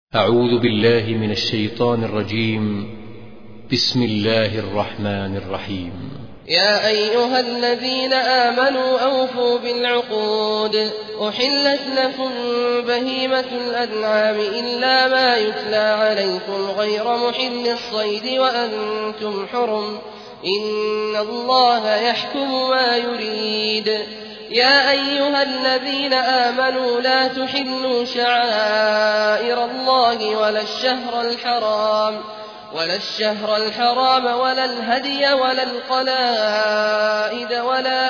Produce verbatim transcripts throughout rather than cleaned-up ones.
أعوذ بالله من الشيطان الرجيم. بسم الله الرحمن الرحيم. يا أيها الذين آمنوا أوفوا بالعقود. أحلت لكم بهيمة الأنعام إلا ما يتلى عليكم غير محل الصيد وأنتم حرم، إن الله يحكم ما يريد. يا أيها الذين آمنوا لا تحلوا شعائر الله ولا الشهر الحرام ولا الشهر الحرام ولا الهدي ولا القلائد ولا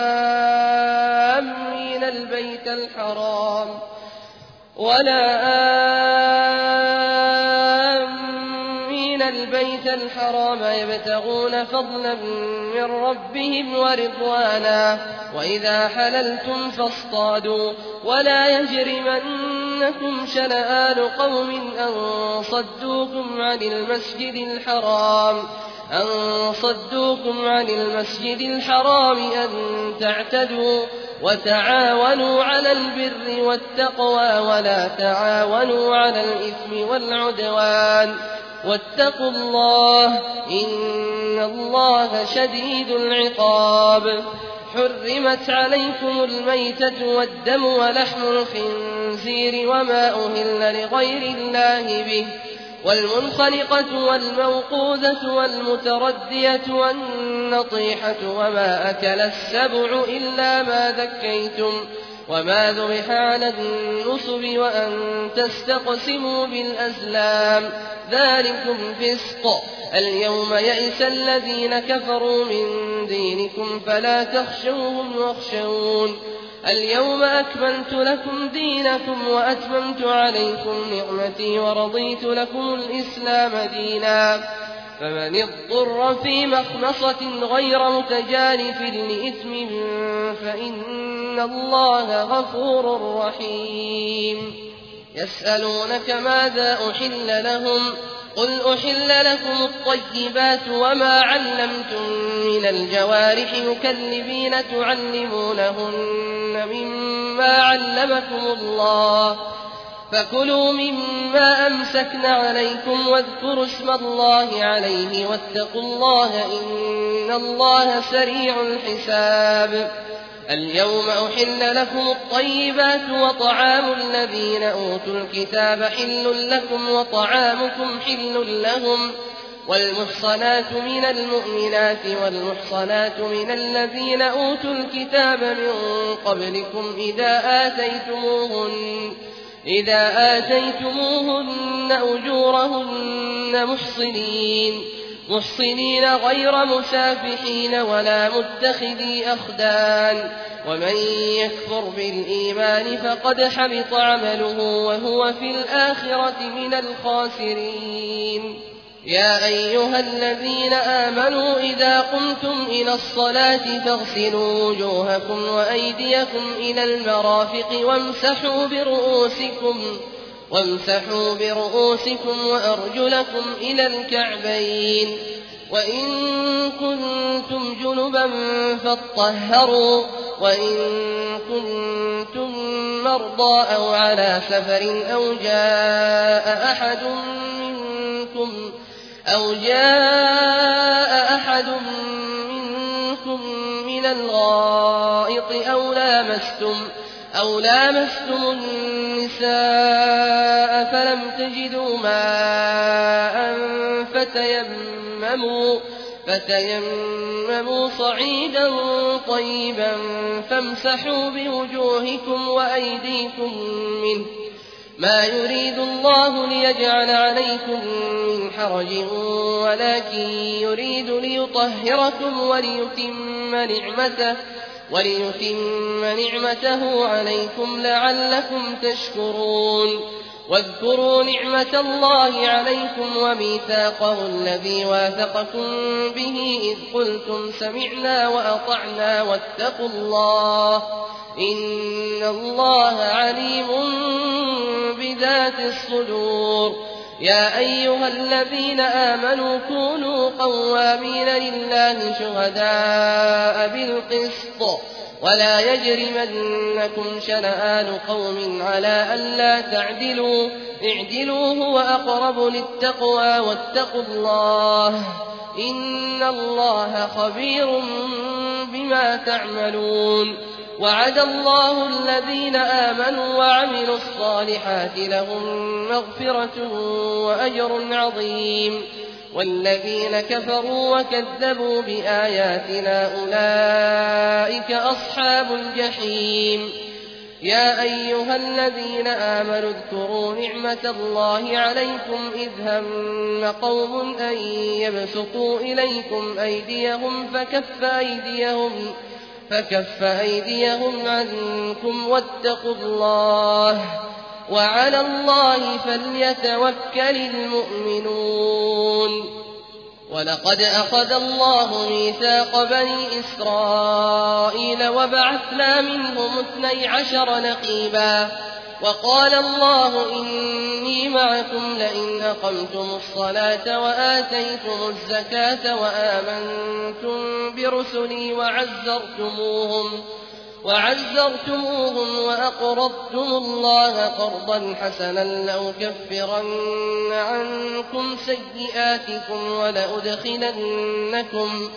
آمين البيت الحرام ولا آمين البيت الحرام يبتغون فضلا من ربهم ورضوانا، وإذا حللتم فاصطادوا، ولا يجرمنكم شنآن قوم أن صدوكم عن المسجد الحرام أن صدوكم عن المسجد الحرام أن تعتدوا، وتعاونوا على البر والتقوى ولا تعاونوا على الإثم والعدوان، واتقوا الله إن الله شديد العقاب. حرمت عليكم الميتة والدم ولحم الخنزير وما أهل لغير الله به، والمنخنقة والموقوذة والمتردية والنطيحة وما أكل السبع إلا ما ذكيتم وما ذبح على النصب وأن تستقسموا بالأزلام، ذلكم فسق. اليوم يئس الذين كفروا من دينكم فلا تخشوهم واخشون. اليوم أكملت لكم دينكم وأتممت عليكم نعمتي ورضيت لكم الإسلام دينا، فمن اضطر في مخمصة غير متجانف لإثم فإن الله غفور رحيم. يسألونك ماذا أحل لهم، قل أحل لكم الطيبات وما علمتم من الجوارح مكلبين تعلمونهن مما علمكم الله، فكلوا مما أمسكن عليكم واذكروا اسم الله عليه واتقوا الله إن الله سريع الحساب. اليوم أحل لكم الطيبات وطعام الذين أوتوا الكتاب حل لكم وطعامكم حل لهم، والمحصنات من المؤمنات والمحصنات من الذين أوتوا الكتاب من قبلكم إذا آتيتموهن إذا آتيتموهن أجورهن محصنين محصنين غير مسافحين ولا متخذي أخدان، ومن يكفر بالإيمان فقد حبط عمله وهو في الآخرة من الخاسرين. يا أيها الذين آمنوا إذا قمتم إلى الصلاة فاغسلوا وجوهكم وأيديكم إلى المرافق وامسحوا برؤوسكم وامسحوا برؤوسكم وأرجلكم إلى الكعبين، وإن كنتم جنبا فاطهروا، وإن كنتم مرضى أو على سفر أو جاء أحد منكم أو جاء أحد منكم من الغائط أو لامستم أو لامستم النساء فلم تجدوا ماء فتيمموا فتيمموا صعيدا طيبا فامسحوا بوجوهكم وأيديكم منه، ما يريد الله ليجعل عليكم من حرج ولكن يريد ليطهركم وليتم نعمته وليتم نعمته عليكم لعلكم تشكرون. واذكروا نعمة الله عليكم وميثاقه الذي واثقكم به إذ قلتم سمعنا وأطعنا واتقوا الله إن الله عليم بذات الصدور. يا أيها الذين آمنوا كونوا قوامين لله شهداء بالقسط ولا يجرمنكم شنآن قوم على ألا تعدلوا اعدلوا هو أقرب للتقوى واتقوا الله إن الله خبير بما تعملون وعد الله الذين آمنوا وعملوا الصالحات لهم مغفرة وأجر عظيم والذين كفروا وكذبوا بآياتنا أولئك أصحاب الجحيم يا أيها الذين آمنوا اذكروا نعمة الله عليكم إذ هم قوم أن يبسطوا إليكم أيديهم فكف أيديهم فكف أيديهم عنكم واتقوا الله وعلى الله فليتوكل المؤمنون ولقد أخذ الله ميثاق بني إسرائيل وبعثنا منهم اثني عشر نقيبا وقال الله إني معكم لئن أقمتم الصلاة وآتيتم الزكاة وآمنتم برسلي وعزرتموهم وعزرتموهم وأقرضتم الله قرضا حسنا لأكفرن عنكم سيئاتكم ولأدخلنكم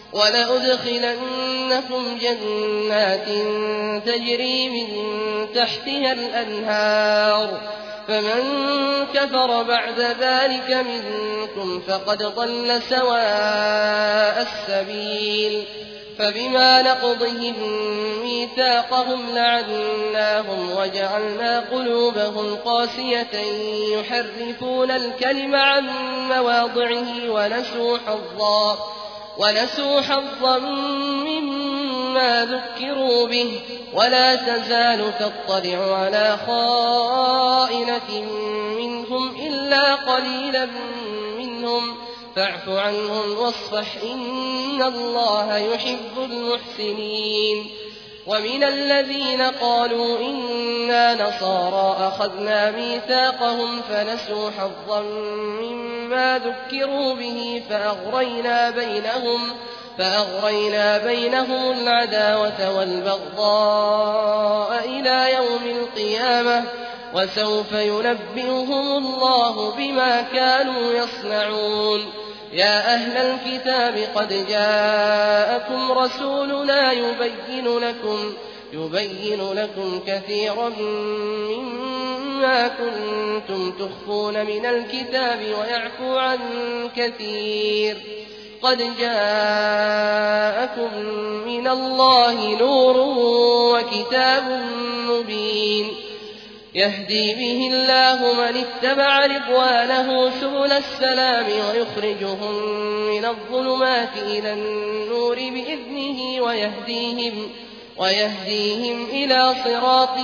ولأدخلنكم جنات تجري من تحتها الأنهار فمن كفر بعد ذلك منكم فقد ضل سواء السبيل فبما نقضهم ميثاقهم لعناهم وجعلنا قلوبهم قاسية يحرفون الكلم عن مواضعه ونسوا حظا ونسوا حظا مما ذكروا به ولا تزال تطلع على خائنة منهم إلا قليلا منهم فاعف عنهم واصفح إن الله يحب المحسنين ومن الذين قالوا إنا نصارى أخذنا ميثاقهم فنسوا حظا مما ذكروا به فأغرينا بينهم فأغرينا بينهم العداوة والبغضاء إلى يوم القيامة وسوف ينبئهم الله بما كانوا يصنعون يا أهل الكتاب قد جاءكم رسولنا يبين لكم يبين لكم كثيرا مما كنتم تخفون من الكتاب ويعفو عن كثير قد جاءكم من الله نور وكتاب مبين يهدي به الله من اتبع رضوانه سبل السلام ويخرجهم من الظلمات إلى النور بإذنه ويهديهم, ويهديهم إلى صراط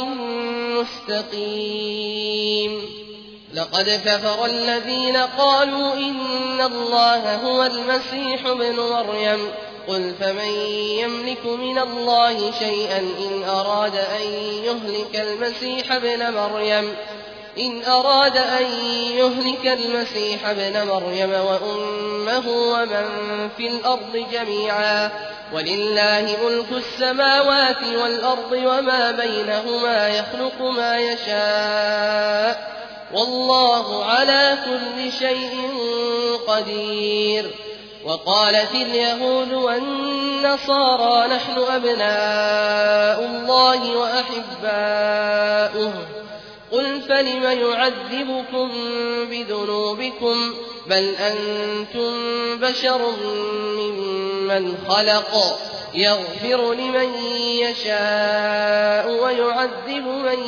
مستقيم لقد كفر الذين قالوا إن الله هو المسيح ابن مريم قل فمن يملك من الله شيئا إن أراد أن يهلك المسيح ابن مريم إن أراد أن يهلك المسيح ابن مريم وأمه ومن في الأرض جميعا ولله ملك السماوات والأرض وما بينهما يخلق ما يشاء والله على كل شيء قدير وقالت اليهود والنصارى نحن أبناء الله وأحباؤه قل فلم يعذبكم بذنوبكم بل أنتم بشر ممن خلق يغفر لمن يشاء ويعذب من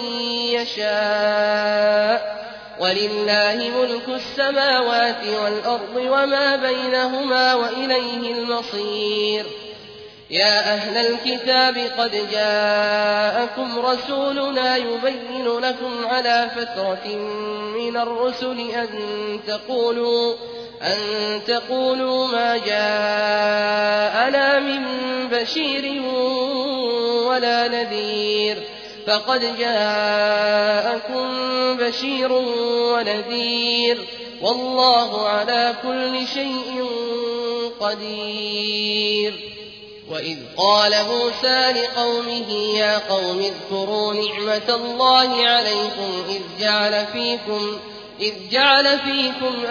يشاء ولله ملك السماوات والأرض وما بينهما وإليه المصير يا أهل الكتاب قد جاءكم رسولنا يبين لكم على فترة من الرسل أن تقولوا, أن تقولوا ما جاءنا من بشير ولا نذير فقد جاءكم بشير ونذير والله على كل شيء قدير وإذ قال موسى لقومه يا قوم اذكروا نعمة الله عليكم إذ جعل فيكم إذ جعل فيكم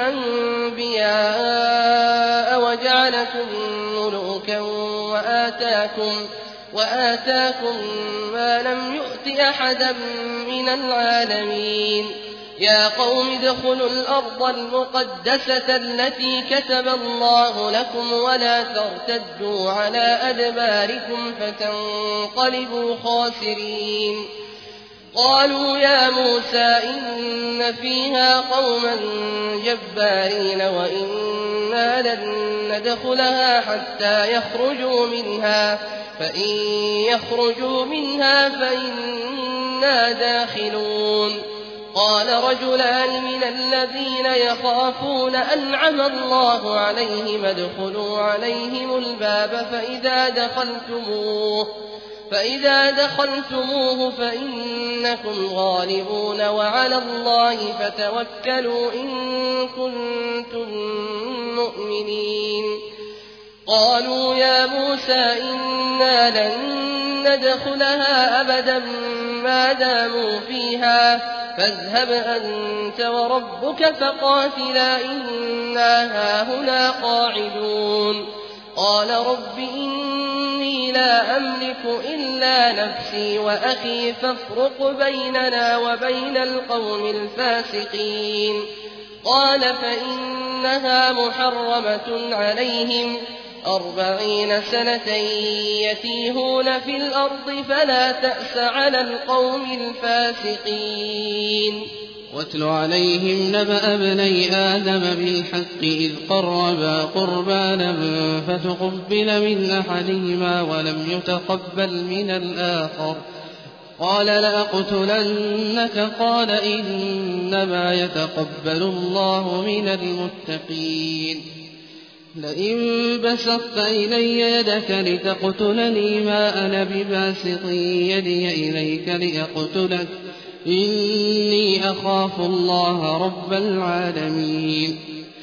أنبياء وجعلكم ملوكا وآتاكم, وآتاكم ما لم يؤت أحدا من العالمين. يا قوم ادخلوا الأرض المقدسة التي كتب الله لكم ولا ترتدوا على أدباركم فتنقلبوا خاسرين. قالوا يا موسى إن فيها قوما جبارين وإنا لن ندخلها حتى يخرجوا منها فإن يخرجوا منها فإنا داخلون. قال رجلان من الذين يخافون أنعم الله عليهم ادخلوا عليهم الباب فإذا دخلتموه فإذا دخلتموه فإنكم غالبون وعلى الله فتوكلوا إن كنتم مؤمنين. قالوا يا موسى إنا لن ندخلها أبدا ما داموا فيها فاذهب أنت وربك فقاتلا إنا هاهنا قاعدون. قال رب إني لا أملك إلا نفسي وأخي فافرق بيننا وبين القوم الفاسقين. قال فإنها محرمة عليهم أربعين سنة يتيهون في الأرض فلا تأس على القوم الفاسقين. واتل عليهم نبأ ابني آدم بالحق إذ قربا قربانا فتقبل من أحدهما ولم يتقبل من الآخر قال لأقتلنك قال إنما يتقبل الله من المتقين. لئن بسطت إلي يدك لتقتلني ما أنا بباسط يدي إليك لأقتلك إني أخاف الله رب العالمين.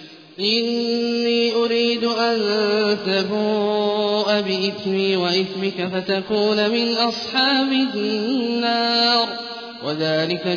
إني أريد أن تبوء بإثمي وإثمك فتكون من أصحاب النار وذلك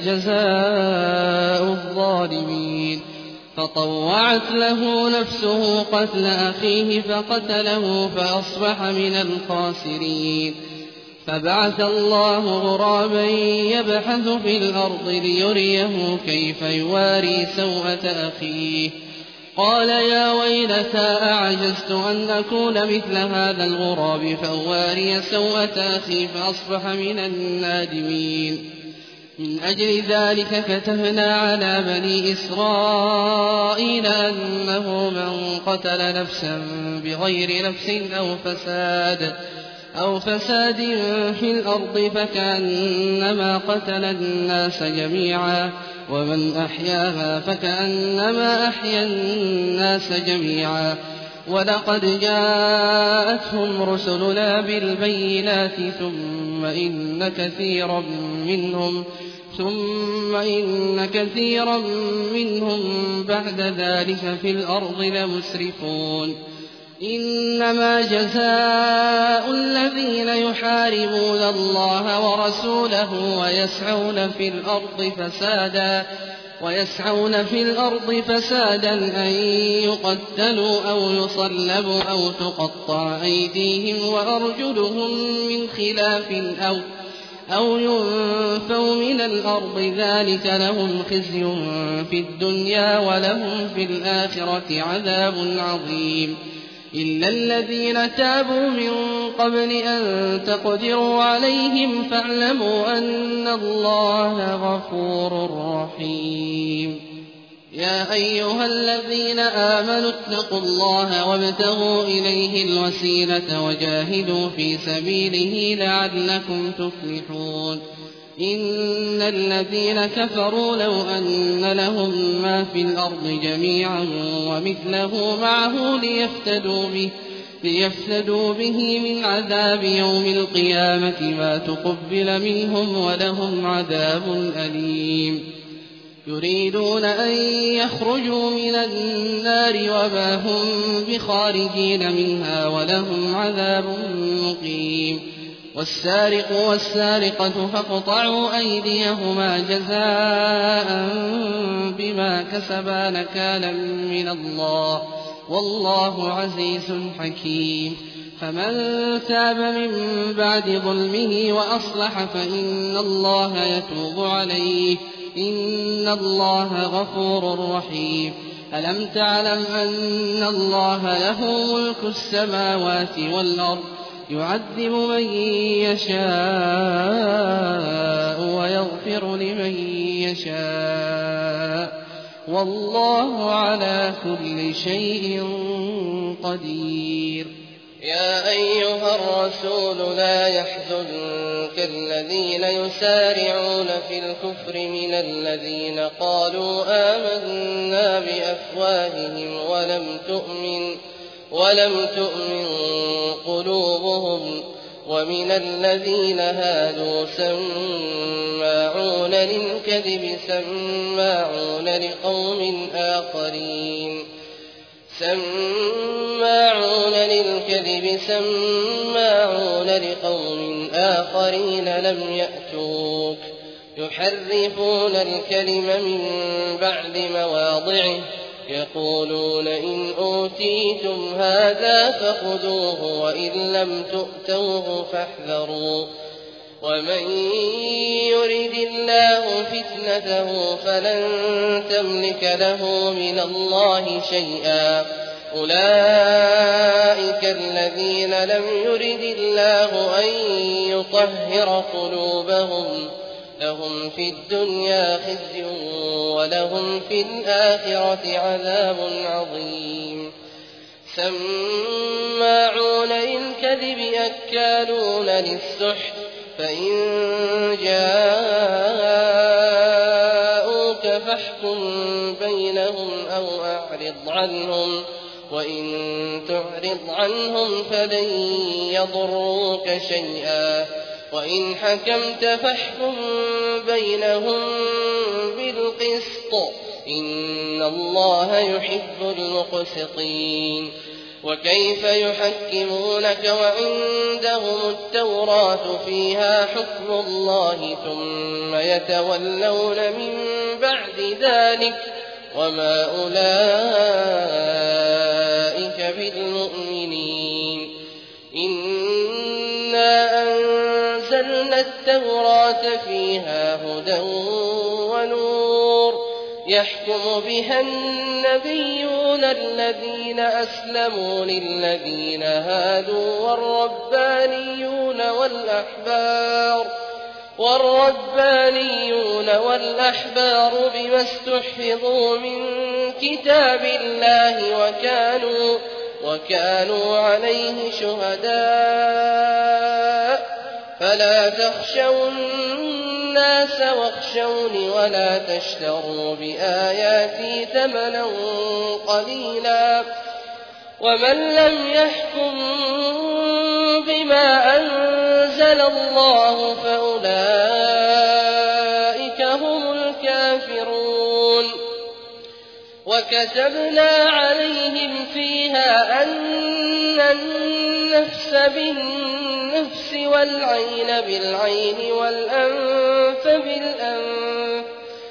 جزاء الظالمين. فطوعت له نفسه قتل أخيه فقتله فأصبح من الخاسرين. فبعث الله غرابا يبحث في الأرض ليريه كيف يواري سوءة أخيه قال يا ويلتى أعجزت أن أكون مثل هذا الغراب فأواري سوءة أخي فأصبح من النادمين. من أجل ذلك كتبنا على بني إسرائيل أنه من قتل نفسا بغير نفس أو فساد أو فساد في الأرض فكأنما قتل الناس جميعا ومن أحياها فكأنما أحيا الناس جميعا. ولقد جاءتهم رسلنا بالبينات ثم إن كثيرا منهم ثم إن كثيرا منهم بعد ذلك في الأرض لمسرفون. إنما جزاء الذين يحاربون الله ورسوله ويسعون في الأرض فسادا ويسعون في الأرض فسادا أن يقتلوا أو يصلبوا أو تقطع أيديهم وأرجلهم من خلاف أو أو ينفوا من الأرض ذلك لهم خزي في الدنيا ولهم في الآخرة عذاب عظيم. إلا الذين تابوا من قبل أن تقدروا عليهم فاعلموا أن الله غفور رحيم. يا أيها الذين آمنوا اتقوا الله وابتغوا إليه الوسيلة وجاهدوا في سبيله لعلكم تفلحون. إن الذين كفروا لو أن لهم ما في الأرض جميعا ومثله معه ليفتدوا به, ليفتدوا به من عذاب يوم القيامة ما تقبل منهم ولهم عذاب أليم. يريدون أن يخرجوا من النار وما هم بخارجين منها ولهم عذاب مقيم والسارق والسارقة فاقطعوا أيديهما جزاء بما كسبا نكالا من الله والله عزيز حكيم فمن تاب من بعد ظلمه وأصلح فإن الله يتوب عليه إن الله غفور رحيم ألم تعلم أن الله له ملك السماوات والأرض يعذب من يشاء ويغفر لمن يشاء والله على كل شيء قدير يا أيها الرسول لا يحزنك الذين يسارعون في الكفر من الذين قالوا آمنا بأفواههم ولم تؤمن ولم تؤمن قلوبهم ومن الذين هادوا سماعون للكذب سماعون لقوم آخرين سماعون للكذب سماعون لقوم آخرين لم يأتوك يحرفون الكلم من بعد مواضعه يقولون إن أوتيتم هذا فخذوه وإن لم تؤتوه فاحذروا ومن يرد الله فتنته فلن تملك له من الله شيئا أولئك الذين لم يرد الله أن يطهر قلوبهم لهم في الدنيا خزي ولهم في الآخرة عذاب عظيم سماعون للكذب أكالون للسحت فإن جاءوك فاحكم بينهم أو أعرض عنهم وإن تعرض عنهم فلن يضروك شيئا وإن حكمت فاحكم بينهم بالقسط إن الله يحب المقسطين وكيف يحكمونك وعندهم التوراة فيها حكم الله ثم يتولون من بعد ذلك وما أولئك بالمؤمنين إنا أنزلنا التوراة فيها هدى ونور يحكم بها النبيون الذين أسلموا للذين هادوا والربانيون والأحبار والربانيون والأحبار بما استحفظوا من كتاب الله وكانوا وكانوا عليه شهداء فلا تخشوا الناس واخشوني ولا تشتروا بآياتي ثمنا قليلا ومن لم يحكم بما أنزل الله فأولئك هم الكافرون وكتبنا عليهم فيها أن النفس بالنفس والعين بالعين والأنف بالأنف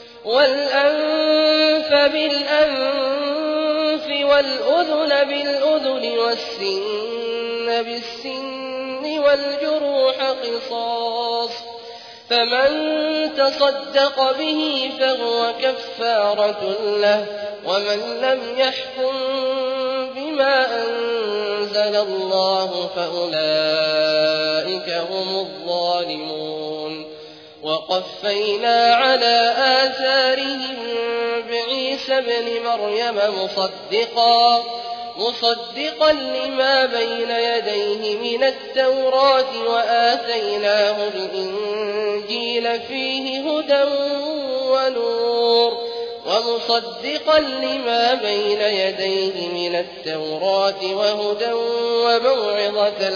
والأنف بالأنف والأذن بالأذن والسن بالسن والجروح قصاص فمن تصدق به فهو كفارة له ومن لم يحكم بما أنزل الله فأولئك هم الظالمون وقفينا على آثارهم بعيسى ابن مريم مصدقا مصدقا لما بين يديه من التوراة وآتيناه الإنجيل فيه هدى ونور ومصدقا لما بين يديه من التوراة وهدى وموعظة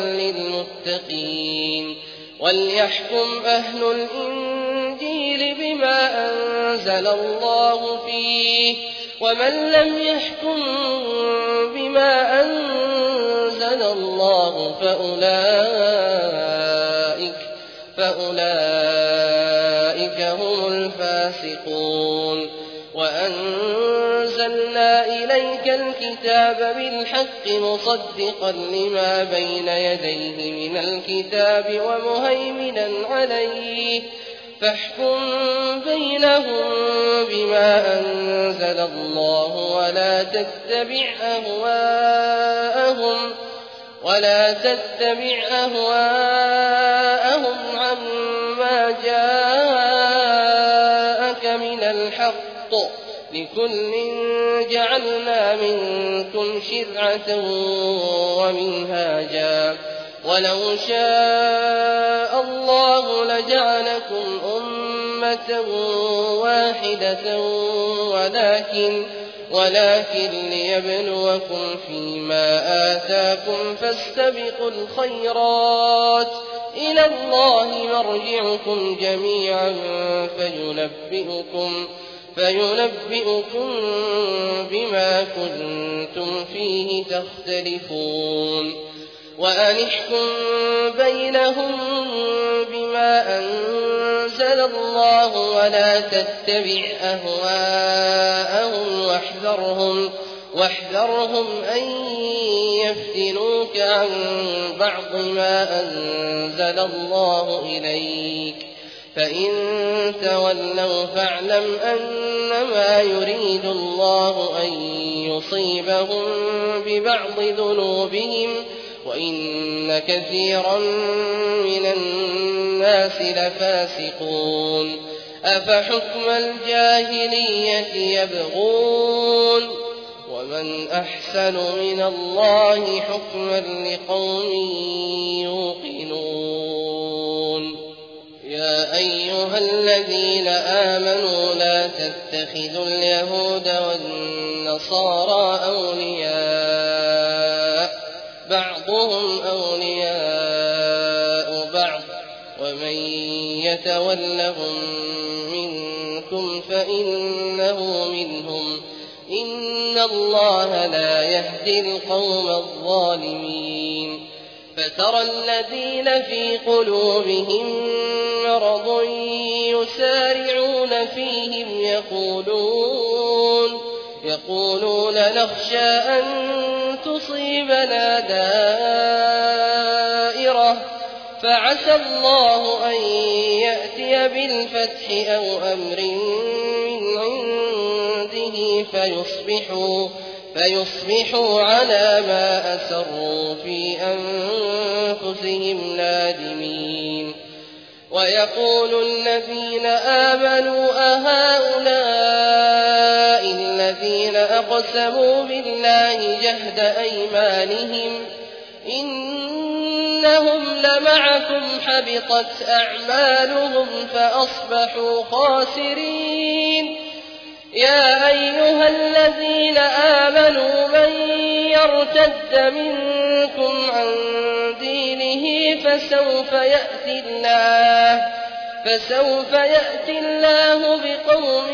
للمتقين وليحكم أهل الإنجيل بما أنزل أنزل الله فيه ومن لم يحكم بما أنزل الله فأولئك, فأولئك هم الفاسقون. وأنزلنا إليك الكتاب بالحق مصدقا لما بين يديه من الكتاب ومهيمنا عليه فاحكم بينهم بما أنزل الله ولا تتبع أهواءهم ولا تتبع أهواءهم عما جاءك من الحق لكل جعلنا منكم شرعة ومنهاجا ولو شاء الله لجعلكم أمة واحدة ولكن ولكن ليبلوكم فيما آتاكم فاستبقوا الخيرات إلى الله مرجعكم جميعا فينبئكم فينبئكم بما كنتم فيه تختلفون. وأن احكم بينهم بما أنزل الله ولا تتبع أهواءهم واحذرهم, واحذرهم أن يفتنوك عن بعض ما أنزل الله إليك فإن تولوا فاعلم أنما يريد الله أن يصيبهم ببعض ذنوبهم وإن كثيرا من الناس لفاسقون. أفحكم الجاهلية يبغون ومن أحسن من الله حكما لقوم يوقنون. يا أيها الذين آمنوا لا تتخذوا اليهود والنصارى أولياء بعضهم أولياء بعض ومن يتولهم منكم فإنه منهم إن الله لا يهدي القوم الظالمين. فترى الذين في قلوبهم مرض يسارعون فيهم يقولون يقولون نخشى أن تصيبنا دائرة فعسى الله أن يأتي بالفتح أو أمر من عنده فيصبحوا, فيصبحوا على ما أسروا في أنفسهم نادمين. ويقول الذين آمنوا أهؤلاء الذين أقسموا بالله جهد أيمانهم إنهم لمعكم حبطت أعمالهم فأصبحوا خاسرين. يا أيها الذين آمنوا من يرتد منكم عن دينه فسوف يأتي الله فسوف يأتي الله بقوم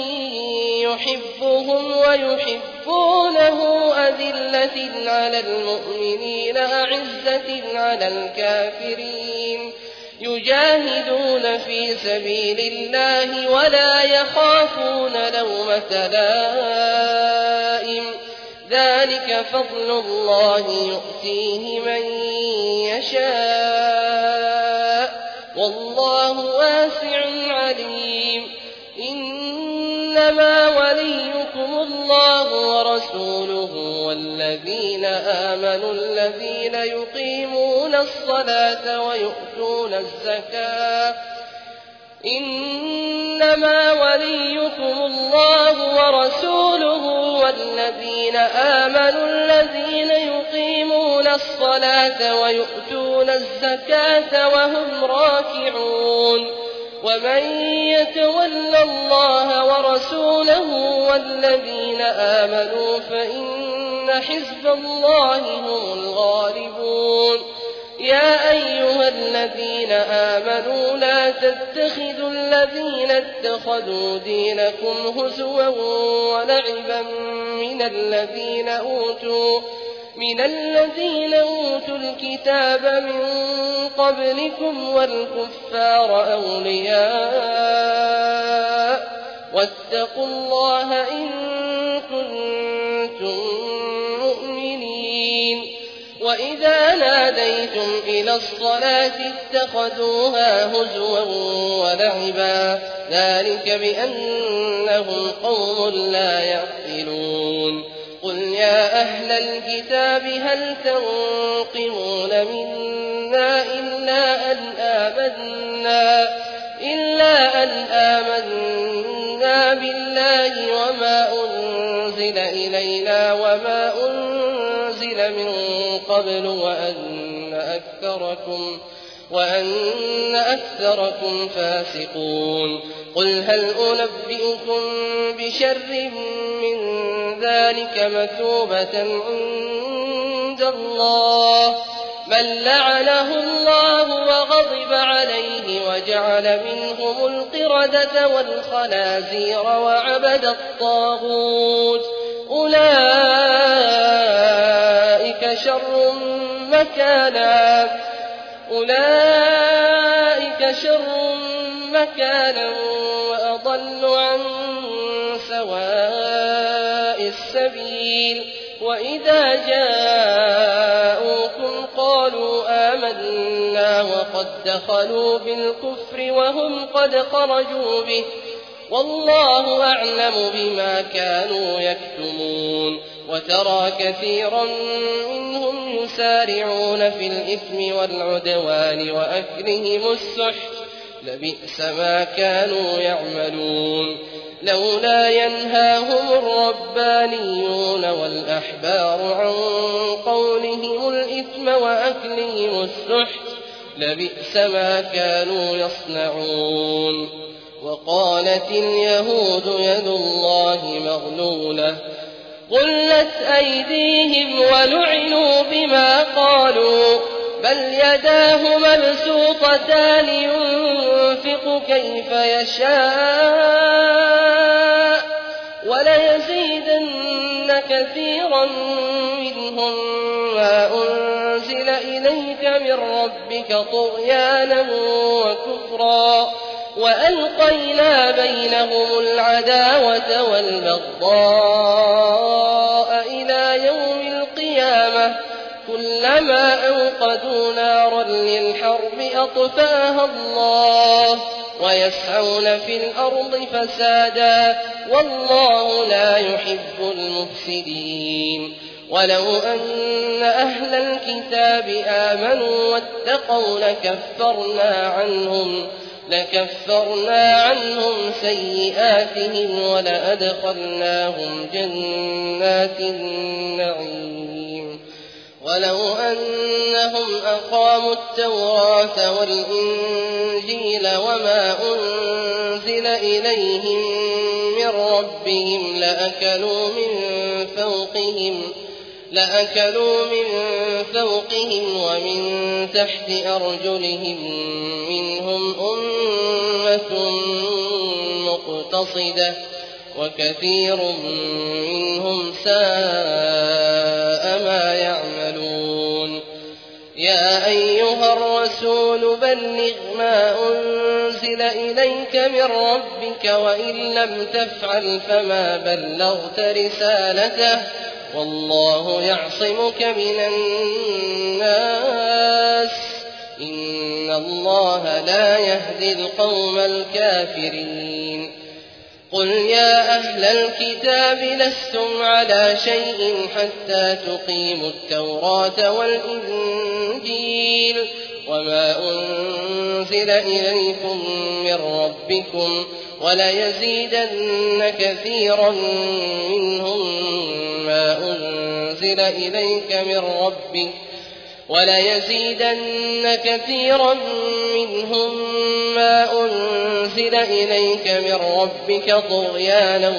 يحبهم ويحبونه أذلة على المؤمنين أعزة على الكافرين يجاهدون في سبيل الله ولا يخافون لومة لائم ذلك فضل الله يؤتيه من يشاء والله واسع عليم. إنما وليكم الله ورسوله والذين آمنوا الذين يقيمون الصلاة ويؤتون الزكاة إنما وليكم الله ورسوله والذين آمنوا الذين يقيمون الصلاة ويؤتون الزكاة وهم راكعون. ومن يتول الله ورسوله والذين آمنوا فإن حزب الله هم الغالبون. يا أيها الذين آمنوا لا تتخذوا الذين اتخذوا دينكم هزوا ولعبا من الذين أوتوا من الذين أوتوا الكتاب من قبلكم والكفار أولياء واتقوا الله إن كنتم مؤمنين. وإذا ناديتم إلى الصلاة اتخذوها هزوا ولعبا ذلك بأنهم قوم لا يعقلون. قل يا أهل الكتاب هل تنقمون منا إلا أن آمنا إلا أن آمنا بالله وما أنزل إلينا وما أنزل من قبل وأن أكثركم وأن أكثركم فاسقون. قل هل أنبئكم بشر من ذلك مثوبة عند الله من لعنه الله وغضب عليه وجعل منهم القردة والخنازير وعبد الطاغوت أولئك شر مكانا أولئك شر مكانا وأضل عن سواء السبيل. وإذا جاءوكم قالوا آمنا وقد دخلوا بالكفر وهم قد خرجوا به والله أعلم بما كانوا يكتمون. وترى كثيرا منهم يسارعون في الإثم والعدوان وأكلهم السحت لبئس ما كانوا يعملون. لولا ينهاهم الربانيون والأحبار عن قولهم الإثم وأكلهم السحت لبئس ما كانوا يصنعون. وقالت اليهود يد الله مغلولة غلت أيديهم ولعنوا بما قالوا بل يداه مبسوطتان ينفق كيف يشاء وليزيدن كثيرا منهم ما أنزل إليك من ربك طغيانا وكفرا وألقينا بينهم العداوة والبغضاء إلى يوم القيامة كلما أوقدوا نارا للحرب أطفاها الله ويسعون في الأرض فسادا والله لا يحب المفسدين. ولو أن أهل الكتاب آمنوا واتقوا لكفرنا عنهم لكفرنا عنهم سيئاتهم ولأدخلناهم جنات النعيم. ولو أنهم أقاموا التوراة والإنجيل وما أنزل إليهم من ربهم لأكلوا من فوقهم لأكلوا من فوقهم ومن تحت أرجلهم منهم أمة مقتصدة وكثير منهم ساء ما يعملون. يا أيها الرسول بلغ ما أنزل إليك من ربك وإن لم تفعل فما بلغت رسالته والله يعصمك من الناس إن الله لا يهدي القوم الكافرين. قل يا أهل الكتاب لستم على شيء حتى تقيموا التوراة والإنجيل وما أنزل إليكم من ربكم وليزيدن كثيرا منهم ما أنزل إليك من ربك وليزيدن كثيرا منهم ما أنزل إليك من ربك طغيانا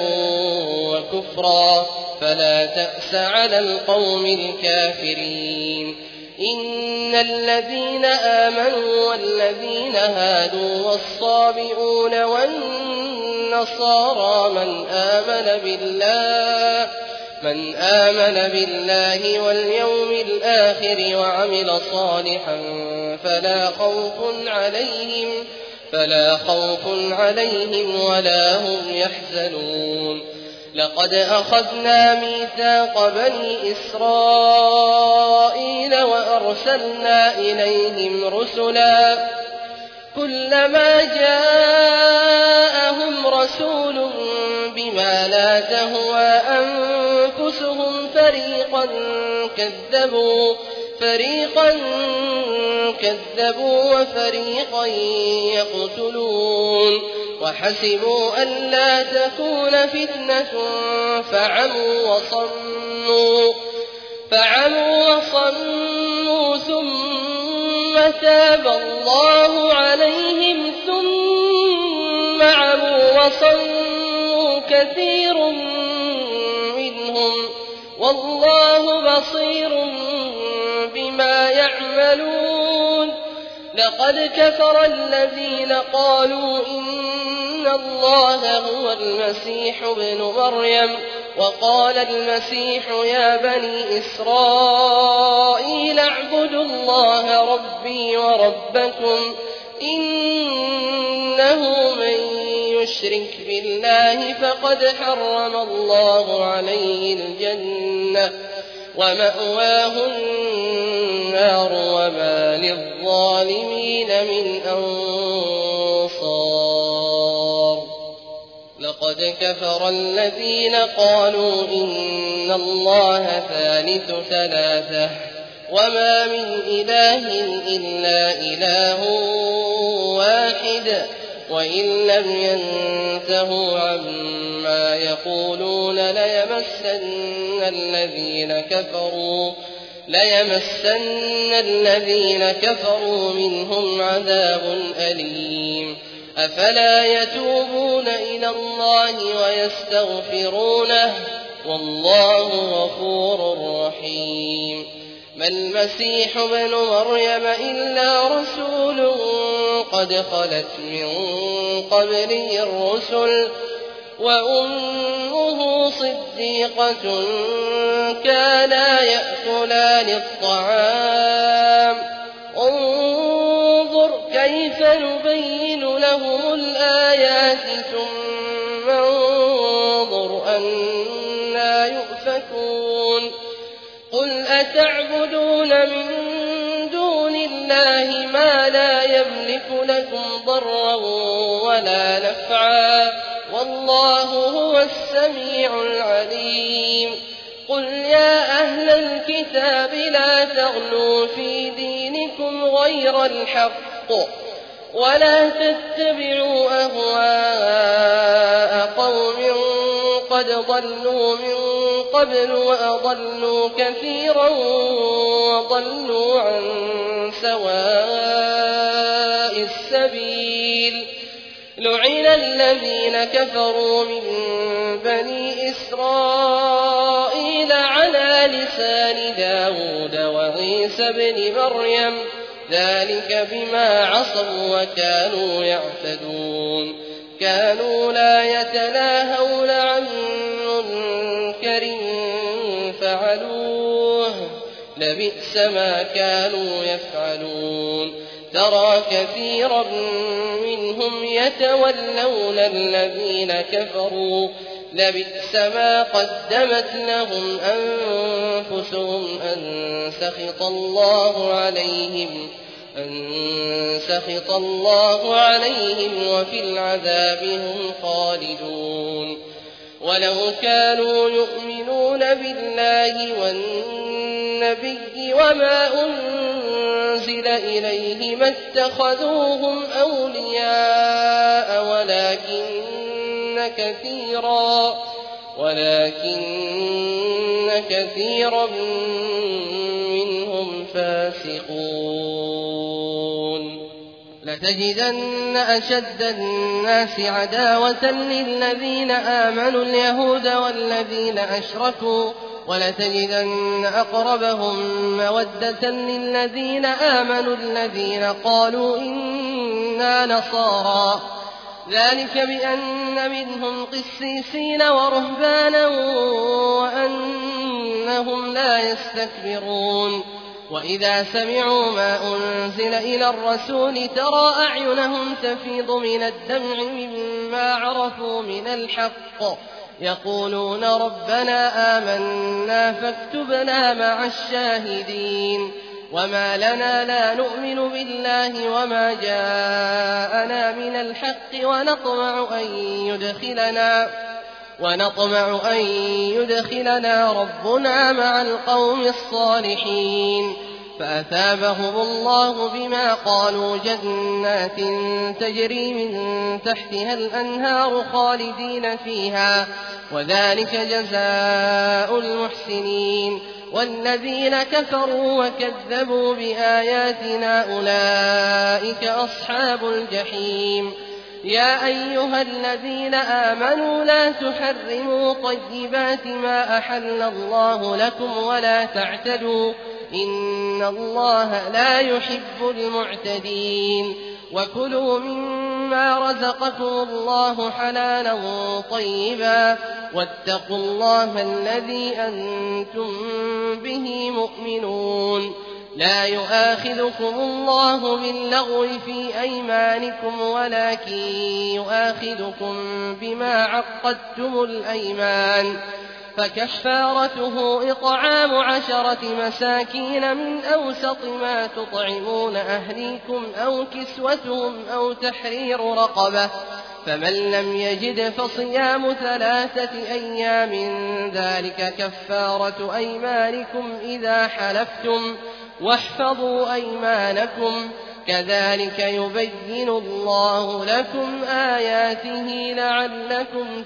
وكفرا فلا تأس على القوم الكافرين. إن الذين آمنوا والذين هادوا والصابئون والنصارى من آمن بالله من آمن بالله واليوم الآخر وعمل صالحا فلا خوف عليهم فلا خوف عليهم ولا هم يحزنون لقد أخذنا ميثاق بني إسرائيل وأرسلنا إليهم رسلا كلما جاءهم رسول بما لا تهوى أنفسهم فريقا كذبوا فريقا كذبوا وفريقا يقتلون وحسبوا ألا تكون فتنة فعموا وصموا فعموا وصموا ثم تاب الله عليهم ثم عموا وصموا كثير منهم والله بصير بما يعملون لقد كفر الذين قالوا إن الله هو المسيح ابن مريم وقال المسيح يا بني إسرائيل اعبدوا الله ربي وربكم إنه من يشرك بالله فقد حرم الله عليه الجنة ومأواه النار وما للظالمين من أنصار لقد كفر الذين قالوا إن الله ثالث ثلاثة وما من إله إلا إله واحد وإن لم ينتهوا عما يقولون ليمسن الذين كفروا ليمسن الذين كفروا منهم عذاب أليم أفلا يتوبون إلى الله ويستغفرونه والله غفور رحيم ما المسيح ابن مريم إلا رسول قد خلت من قبله الرسل وأمه صديقة كانا يأكلان الطعام انظر كيف نبين لهم الآيات ثم انظر أنا يؤفكون قل أتعبدون من دون الله ما لا يملك لكم ضرا ولا نفعا والله هو السميع العليم قل يا أهل الكتاب لا تغلوا في دينكم غير الحق ولا تتبعوا أهواء قوم قد ضلوا من قبل وأضلوا كثيرا وضلوا عن سواء السبيل لعن الذين كفروا من بني إسرائيل على لسان داود وعيسى بن مريم ذلك بما عصوا وكانوا يعتدون كانوا لا يتناهون عن منكر فعلوه لبئس ما كانوا يفعلون ترى كثيرا منهم يتولون الذين كفروا لبئس ما قدمت لهم أنفسهم أن سخط الله عليهم أن سخط الله عليهم وفي العذاب هم خالدون ولو كانوا يؤمنون بالله والنبي وما أنزل إليه ما اتخذوهم أولياء ولكن كثيرا ولكن كثيرا منهم فاسقون لتجدن أشد الناس عداوة للذين آمنوا اليهود والذين أشركوا ولتجدن أقربهم مودة للذين آمنوا الذين قالوا إنا نصارى ذلك بأن منهم قسيسين ورهبانا وأنهم لا يستكبرون وإذا سمعوا ما أنزل إلى الرسول ترى أعينهم تفيض من الدمع مما عرفوا من الحق يقولون ربنا آمنا فاكتبنا مع الشاهدين وما لنا لا نؤمن بالله وما جاءنا من الحق ونطمع أن يدخلنا ونطمع أن يدخلنا ربنا مع القوم الصالحين فأثابهم الله بما قالوا جنات تجري من تحتها الأنهار خالدين فيها وذلك جزاء المحسنين والذين كفروا وكذبوا بآياتنا أولئك أصحاب الجحيم يا أيها الذين آمنوا لا تحرموا طيبات ما أحل الله لكم ولا تعتدوا إن الله لا يحب المعتدين وكلوا مما رزقكم الله حلالا طيبا واتقوا الله الذي أنتم به مؤمنون لا يؤاخذكم الله باللغو في أيمانكم ولكن يؤاخذكم بما عقدتم الأيمان فكفارته إطعام عشرة مساكين من أوسط ما تطعمون أهليكم أو كسوتهم أو تحرير رقبة فمن لم يجد فصيام ثلاثة أيام ذلك كفارة أيمانكم إذا حلفتم واحفظوا أيمانكم كذلك يبين الله لكم آياته لعلكم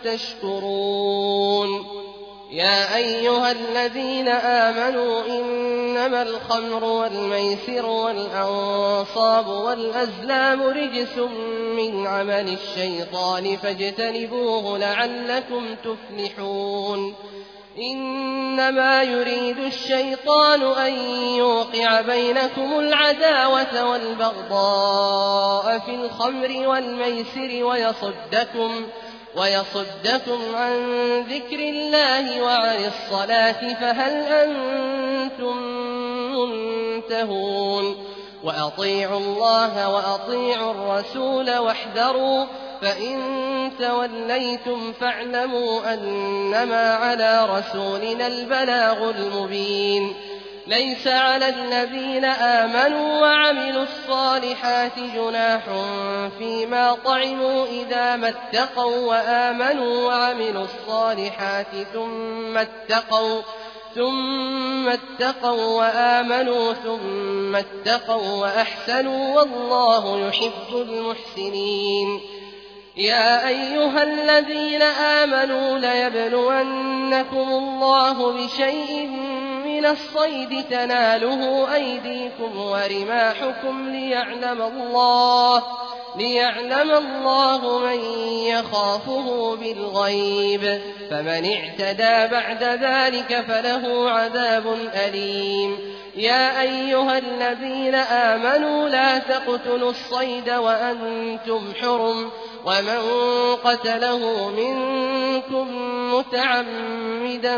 تشكرون يا أيها الذين آمنوا إنما الخمر والميسر والأنصاب والأزلام رجس من عمل الشيطان فاجتنبوه لعلكم تفلحون إنما يريد الشيطان أن يوقع بينكم العداوة والبغضاء في الخمر والميسر ويصدكم ويصدكم عن ذكر الله وعن الصلاة فهل أنتم منتهون وأطيعوا الله وأطيعوا الرسول واحذروا فإن توليتم فاعلموا أنما على رسولنا البلاغ المبين ليس على الذين آمنوا وعملوا الصالحات جناح فيما طعموا إذا ما اتقوا وآمنوا وعملوا الصالحات ثم اتقوا ثم اتقوا وآمنوا ثم اتقوا وأحسنوا والله يحب المحسنين يا أيها الذين آمنوا ليبلونكم الله بشيء من الصيد تناله أيديكم ورماحكم ليعلم الله ليعلم الله من يخافه بالغيب فمن اعتدى بعد ذلك فله عذاب أليم يا أيها الذين آمنوا لا تقتلوا الصيد وأنتم حرم ومن قتله منكم متعمدا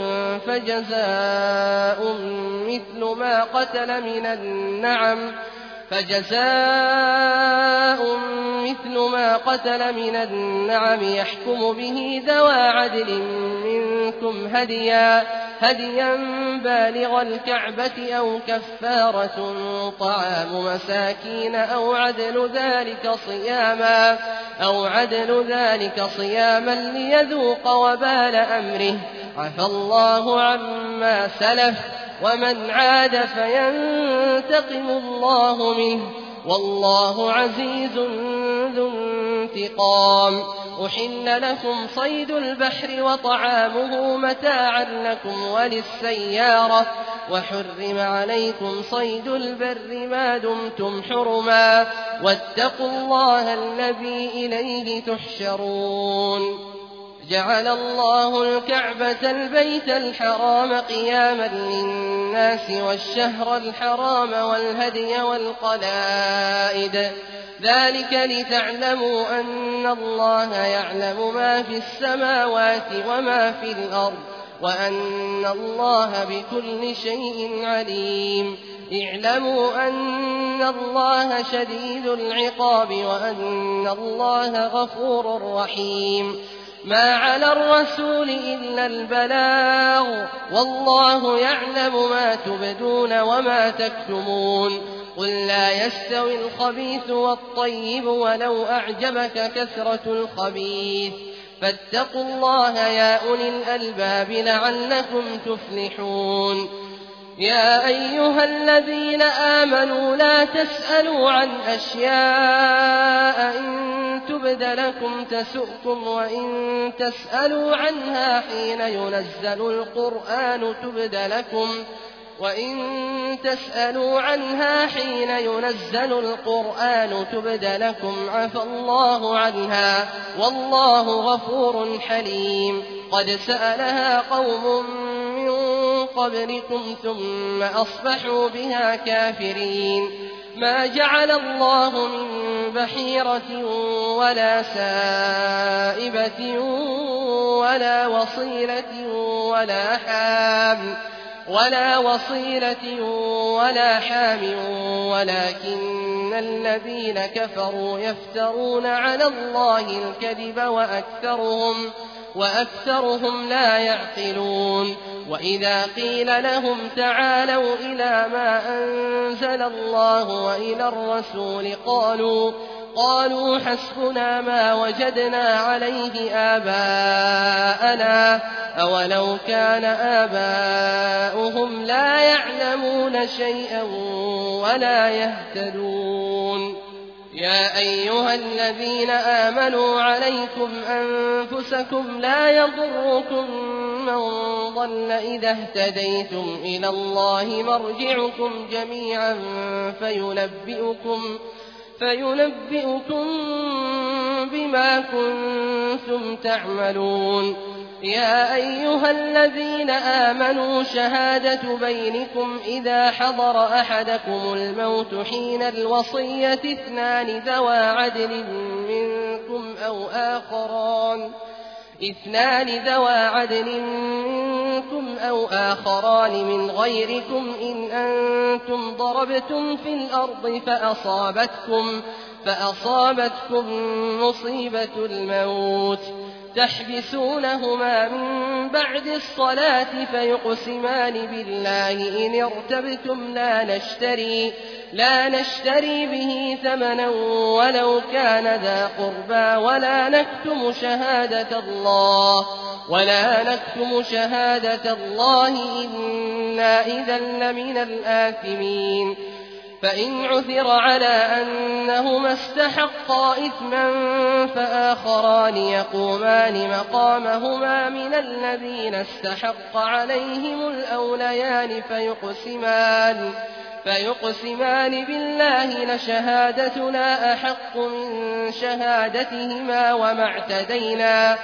فجزاء مثل ما قتل من النعم فجزاء مثل ما قتل من النعم يحكم به ذوى عدل منكم هديا هديا بالغ الكعبة أو كفارة طعام مساكين أو عدل ذلك صياما أو عدل ذلك صياما ليذوق وبال أمره عفى الله عما سلف ومن عاد فينتقم الله منه والله عزيز ذو انتقام أحل لكم صيد البحر وطعامه متاعا لكم وللسيارة وحرم عليكم صيد البر ما دمتم حرما واتقوا الله الذي إليه تحشرون جعل الله الكعبة البيت الحرام قياما للناس والشهر الحرام والهدي والقلائد ذلك لتعلموا أن الله يعلم ما في السماوات وما في الأرض وأن الله بكل شيء عليم اعلموا أن الله شديد العقاب وأن الله غفور رحيم ما على الرسول إلا البلاغ والله يعلم ما تبدون وما تكتمون قل لا يستوي الخبيث والطيب ولو أعجبك كثرة الخبيث فاتقوا الله يا أولي الألباب لعلكم تفلحون يا أيها الذين آمنوا لا تسألوا عن أشياء إن تبد لكم تسؤكم وإن تسألوا عنها حين ينزل القرآن تبد لكم وإن تسألوا عنها حين ينزل القرآن تبد لكم عفى الله عنها والله غفور حليم قد سألها قوم من قبلكم ثم أصبحوا بها كافرين ما جعل الله من بحيرة ولا سائبة ولا وصيلة ولا حام ولا وصيلة ولا حام ولكن الذين كفروا يفترون على الله الكذب وأكثرهم وأكثرهم لا يعقلون وإذا قيل لهم تعالوا إلى ما أنزل الله وإلى الرسول قالوا قالوا حسبنا ما وجدنا عليه آباءنا أولو كان آباؤهم لا يعلمون شيئا ولا يهتدون يا أيها الذين آمنوا عليكم أنفسكم لا يضركم من ضل إذا اهتديتم إلى الله مرجعكم جميعا فينبئكم فينبئكم بما كنتم تعملون يا أيها الذين آمنوا شهادة بينكم إذا حضر أحدكم الموت حين الوصية اثنان ذوى عدل منكم أو آخران اثنان ذوى عدل منكم أو آخران من غيركم إن أنتم ضربتم في الأرض فأصابتكم فأصابتكم مصيبة الموت تحبسونهما من بعد الصلاة فيقسمان بالله إن ارتبتم لا نشتري لا نشتري به ثمنا ولو كان ذا قربى ولا نكتم شهادة الله ولا نكتم شهادة الله إنا إذا لمن الآثمين فإن عثر على أنهما استحقا إثما فآخران يقومان مقامهما من الذين استحق عليهم الأوليان فيقسمان فيقسمان بالله لشهادتنا أحق من شهادتهما وما اعتدينا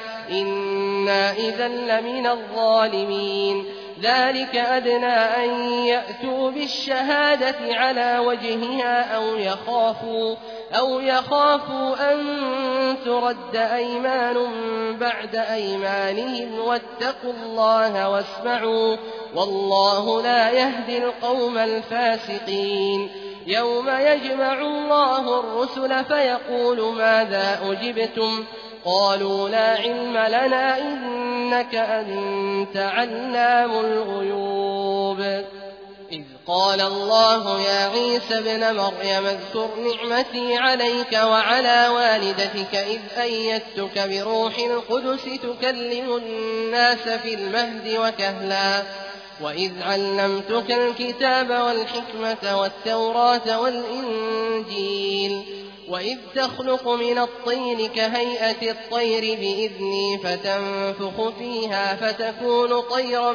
إنا إذا لمن الظالمين ذلك أدنى أن يأتوا بالشهادة على وجهها أو يخافوا أو يخافوا أن ترد أيمان بعد أيمانهم واتقوا الله واسمعوا والله لا يهدي القوم الفاسقين يوم يجمع الله الرسل فيقول ماذا أجبتم قالوا لا علم لنا إنك أنت علام الغيوب إذ قال الله يا عيسى ابن مريم اذكر نعمتي عليك وعلى والدتك إذ أيدتك بروح القدس تكلم الناس في المهد وكهلا وإذ علمتك الكتاب والحكمة والتوراة والإنجيل وإذ تخلق من الطين كهيئة الطير بإذني فتنفخ فيها فتكون طيرا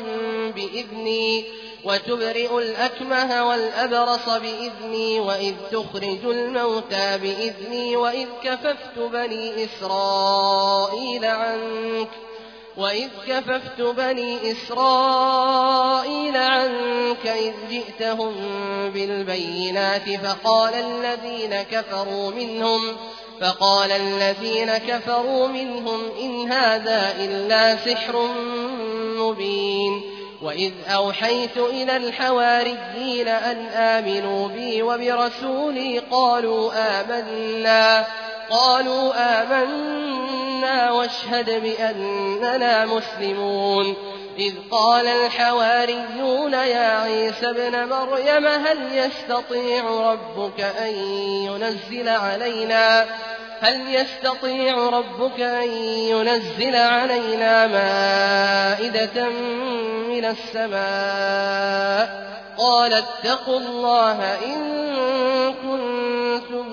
بإذني وتبرئ الأكمه والأبرص بإذني وإذ تخرج الموتى بإذني وإذ كففت بني إسرائيل عنك وإذ كففت بني إسرائيل عنك إذ جئتهم بالبينات فقال الذين كفروا منهم فقال الذين كفروا منهم إن هذا إلا سحر مبين وإذ أوحيت إلى الحواريين أن آمنوا بي وبرسولي قالوا آمنا قالوا آمنا واشهد بأننا مسلمون إذ قال الحواريون يا عيسى ابن مريم هل يستطيع ربك أن ينزل علينا هل يستطيع ربك أن ينزل علينا مائدة من السماء قال اتقوا الله إن كنتم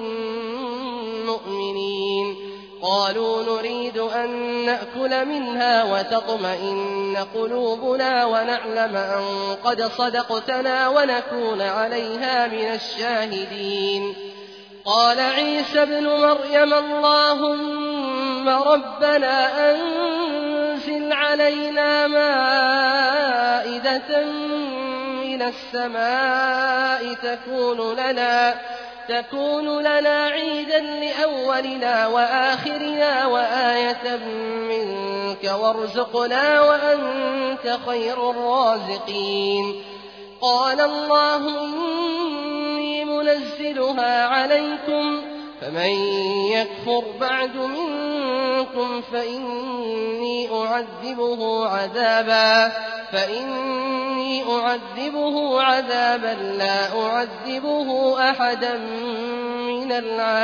مؤمنين قالوا نريد أن نأكل منها وتطمئن قلوبنا ونعلم أن قد صدقتنا ونكون عليها من الشاهدين قال عيسى ابن مريم اللهم ربنا أنزل علينا مائدة من السماء تكون لنا تكون لنا عيدا لأولنا وآخرنا وآية منك وارزقنا وأنت خير الرازقين قال الله إني منزلها عليكم فمن يكفر بعد منكم فإني أعذبه عذابا فإني أعذبه عذابا لا أعذبه أحدا من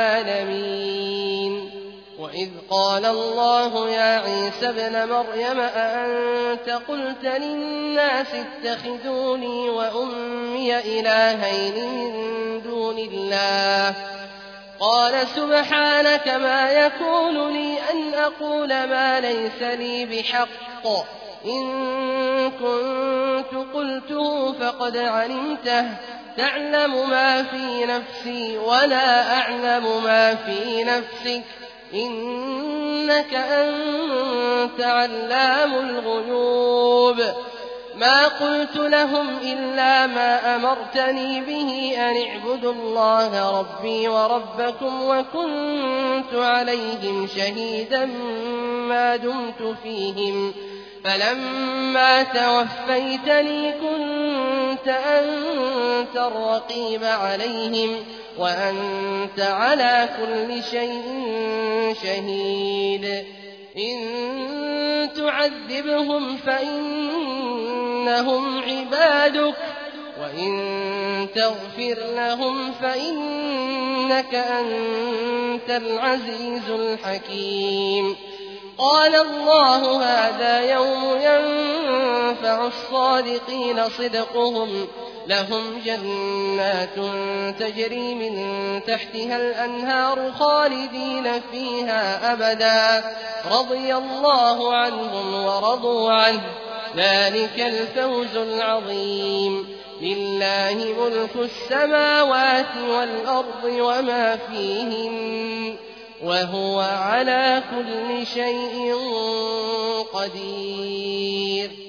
العالمين وإذ قال الله يا عيسى ابن مريم أأنت قلت للناس اتخذوني وأمي إلهين من دون الله قال سبحانك ما يكون لي أن أقول ما ليس لي بحق إن كنت قلته فقد علمته تعلم ما في نفسي ولا أعلم ما في نفسك إنك أنت علام الغيوب ما قلت لهم إلا ما أمرتني به أن اعبدوا الله ربي وربكم وكنت عليهم شهيدا ما دمت فيهم فلما توفيتني كنت أنت الرقيب عليهم وأنت على كل شيء شهيد إن تعذبهم فإنهم عبادك وإن تغفر لهم فإنك أنت العزيز الحكيم قال الله هذا يوم ينفع الصادقين صدقهم لهم جنات تجري من تحتها الأنهار خالدين فيها أبدا رضي الله عنهم ورضوا عنه ذلك الفوز العظيم لله ملك السماوات والأرض وما فيهن وهو على كل شيء قدير